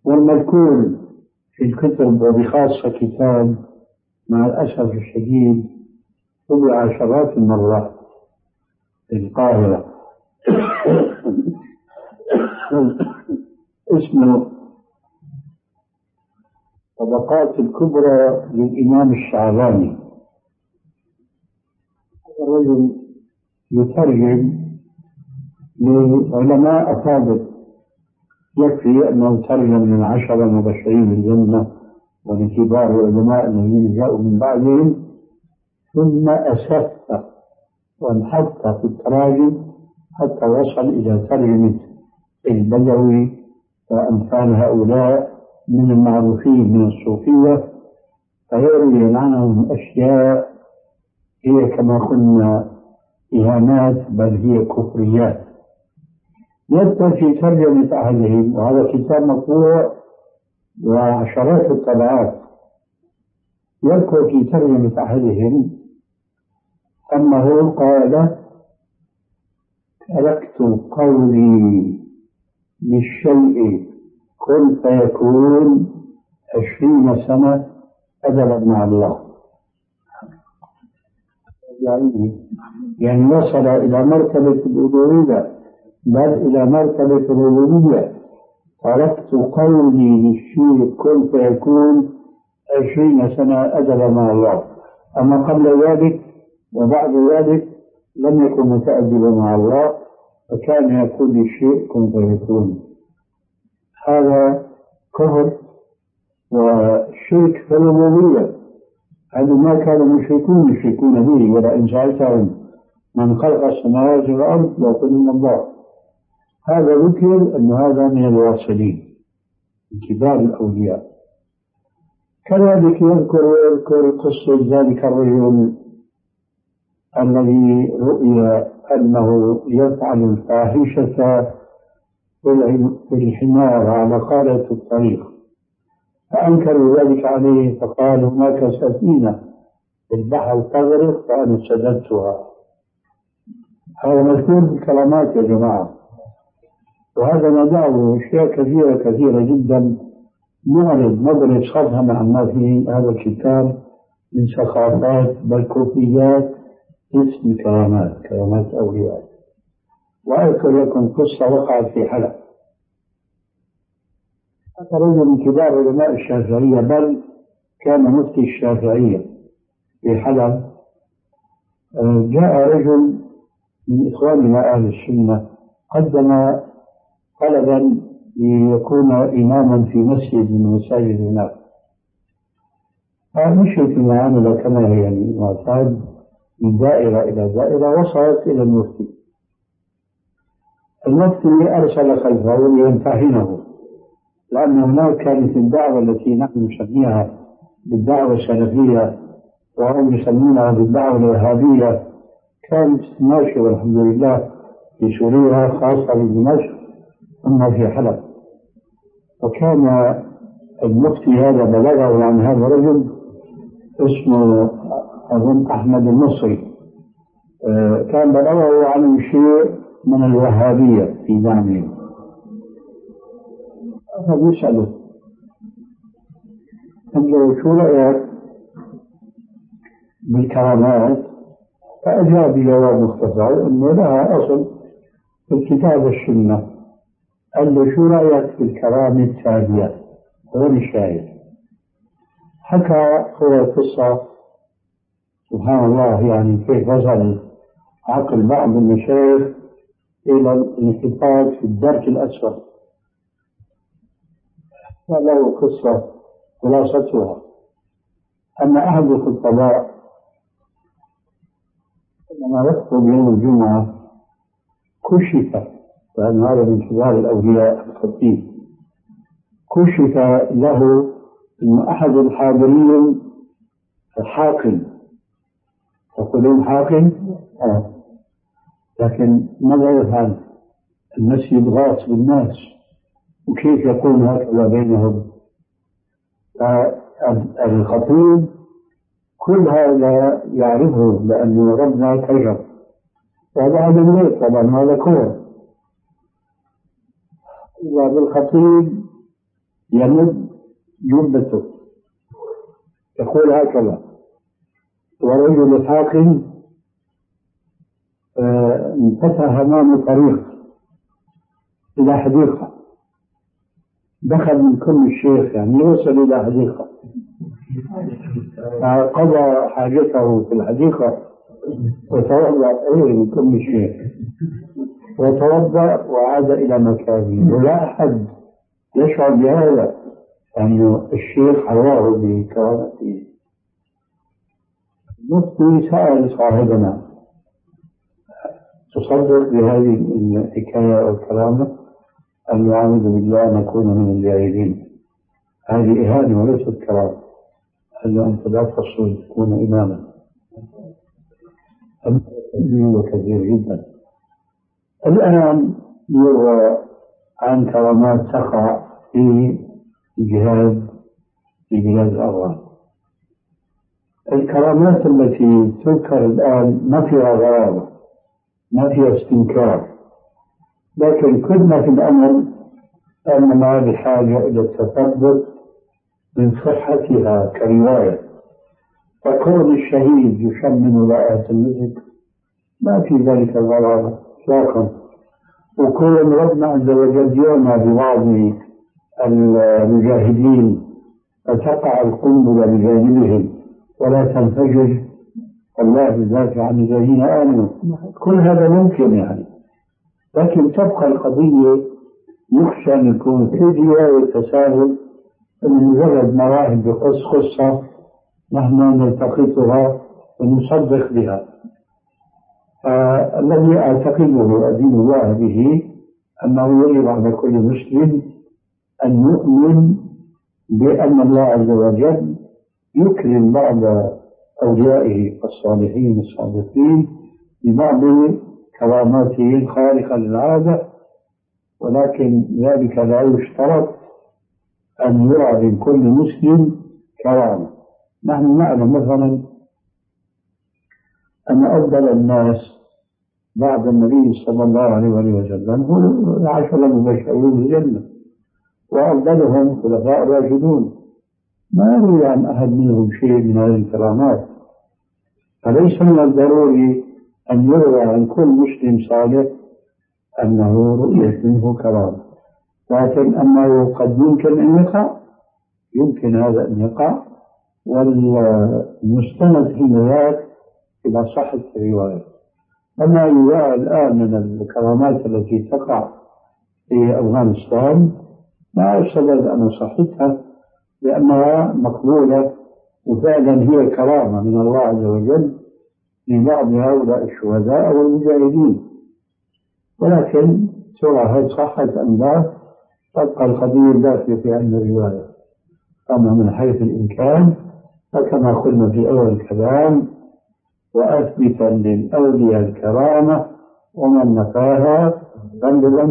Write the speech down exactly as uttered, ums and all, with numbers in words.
والمذكور في الكتب وبخاصة كتاب مع الأسف الشديد طبع عشرات المرات في القاهرة اسمه طبقات الكبرى للإمام الشعباني. هذا الرجل يترجم لعلماء أفاضل، يكفي أنه ترجم من عشرة مبشرين بالجنة ولكبار العلماء الذين جاءوا من بعدهم، ثم أسف وانحط في التراجم حتى وصل إلى ترجمة البدوي وأمثال هؤلاء من المعروفين من الصوفية، فيروي عنهم أشياء هي كما قلنا إهانات بل هي كفريات. يذكر في ترجمة أحدهم، وهذا كتاب مطبوع وعشرات الطبعات، يذكر في ترجمة أحدهم أنه قال: تركت قولي للشيء كن فيكون عشرين سنة أدبا مع الله. يعني, يعني وصل إلى مرتبة الألوهية بل إلى مرتبة الربوبية. تركت قولي للشيء كن فيكون عشرين سنة أدبا مع الله، أما قبل ذلك وبعد ذلك لم يكن متأدبا مع الله، فكان يقول للشيء كن فيكون. هذا كفر وشرك في الربوبية، هذا ما كانوا المشركون يشركون به، ولئن سألتهم من خلق السماوات والأرض ليقولون الله. هذا ذكر أن هذا من الواصلين من كبار الأولياء. كذلك يذكر ويذكر قصة ذلك الرجل الذي رؤي أنه يفعل الفاحشة في الحمار على قارة الطريق، فأنكروا ذلك عليه فقال: هناك سفينة في البحر تغرق فأنا سددتها. هذا مذكور في الكرامات يا جماعة، وهذا ندعه أشياء كثيرة كثيرة جدا. نعرض نضرب صفحة مع ما في هذا الكتاب من سخافات بل كفريات اسم الكرامات، كرامات أولياء. وأذكر لكم قصة وقعت في حلب. هذا رجل من كبار علماء الشافعية بل كان مفتي الشافعية في حلب. جاء رجل من إخواننا أهل السنة قدم طلبا ليكون إماما في مسجد من مساجد هناك، فمشي في المعاملة كما هي المعتاد من دائرة إلى دائرة وصلت إلى المفتي. المفتي أرسل خلفه ليمتحنه، لأن هناك كانت الدعوة التي نحن نسميها بالدعوة السلفية وهم يسمونها بالدعوة الوهابية كانت ماشية والحمد لله في سوريا خاصة بدمشق ثم في حلب. وكان المفتي هذا بلغه عن هذا الرجل اسمه أظن أحمد المصري، كان بلغه عن شيء من الوهابية في دعمه. هذا يسأله: قال شو رأيك بالكرامات؟ فأجاب جواب مختصر أنه لها أصل في الكتاب والسنة. قال له: شو رأيك بالكرامة التالية؟ هو الشاهد. حكى هو قصة سبحان الله، يعني كيف وصل عقل بعض المشايخ إلى الانحطاط في الدرك الأسفل. وله قصة خلاصتها أن أحد الخطباء لما يخطب يوم الجمعة كشف، لأن هذا من كبار الأولياء الخطيب، كشف له أن أحد الحاضرين حاقن. يقولون حاقن؟ آه. لكن ماذا يفعل؟ المسجد غاص بالناس، وكيف يكون هكذا بينهم؟ الخطيب كل هذا يعرفه لأنه ربنا كرم، وهذا هذا الليل طبعا هذا كور. وهذا الخطيب يمد جبته يقول هكذا، ورجل حاق انفتح أمامه طريق إلى حديقة، دخل من كل الشيخ يعني يوصل إلى حديقة، قضى حاجته في الحديقة وتوضأ إيه من كل الشيخ وتوضأ وعاد إلى مكانه، ولا أحد يشعر بهذا أن الشيخ حواه بكرامته. المفتي سأل صاحبنا تصدق بهذه الحكاية والكرامة؟ أن يعوذ بالله نكون من الجاهلين، هذه إهانة وليست كرامة. قال له أنت لا تصل تكون إماما، أمر كثير جدا. الآن يروى عن كرامات تقع في الجهاد في بلاد الأفغان. الكرامات التي تذكر الآن ما فيها غرابة، ما فيها استنكار، لكن كنا في الأمر أننا بحاجة إلى التثبت من صحتها كرواية. فكون الشهيد يشمن رائحة المسك ما في ذلك غرابة إطلاقا، وكون ربنا عز وجل يرمى ببعض المجاهدين فتقع القنبلة بجانبهم ولا تنفجر، الله يدافع عن الذين آمنوا، كل هذا ممكن يعني. لكن تبقى القضية يخشى أن يكون في رواية تساهل، أن مجرد مواهب بقص قصة نحن نلتقطها ونصدق بها. الذي أعتقده أدين الله به أنه يجب على كل مسلم أن يؤمن بأن الله عز وجل يكرم بعض أوليائه الصالحين الصادقين ببعض كراماته الخارقة للعادة، ولكن ذلك لا يشترط أن يرى من كل مسلم كرامة. نحن نعلم مثلا أن أفضل الناس بعد النبي صلى الله عليه وسلم هو العشرة المبشرون بالجنة، وأفضلهم خلفاء راشدون، ما يروي عن أحد منهم شيء من هذه الكرامات. فليس من الضروري أن يروى عن كل مسلم صالح أنه رؤية منه كرامة، لكن أنه قد يمكن أن يقع، يمكن هذا أن يقع، والمستند في ذلك إلى صحة الرواية. أما يرى الآن من الكرامات التي تقع في أفغانستان لا أستبعد أن صحتها لأنها مقبولة وفعلا هي كرامة من الله عز وجل لبعض هؤلاء الشهداء والمجاهدين، ولكن ترى هل صحت أم لا تبقى القضية الداخلة في علم الرواية. أما من حيث الإمكان فكما قلنا في أول الكلام وأثبتا للأولياء الكرامة ومن نفاها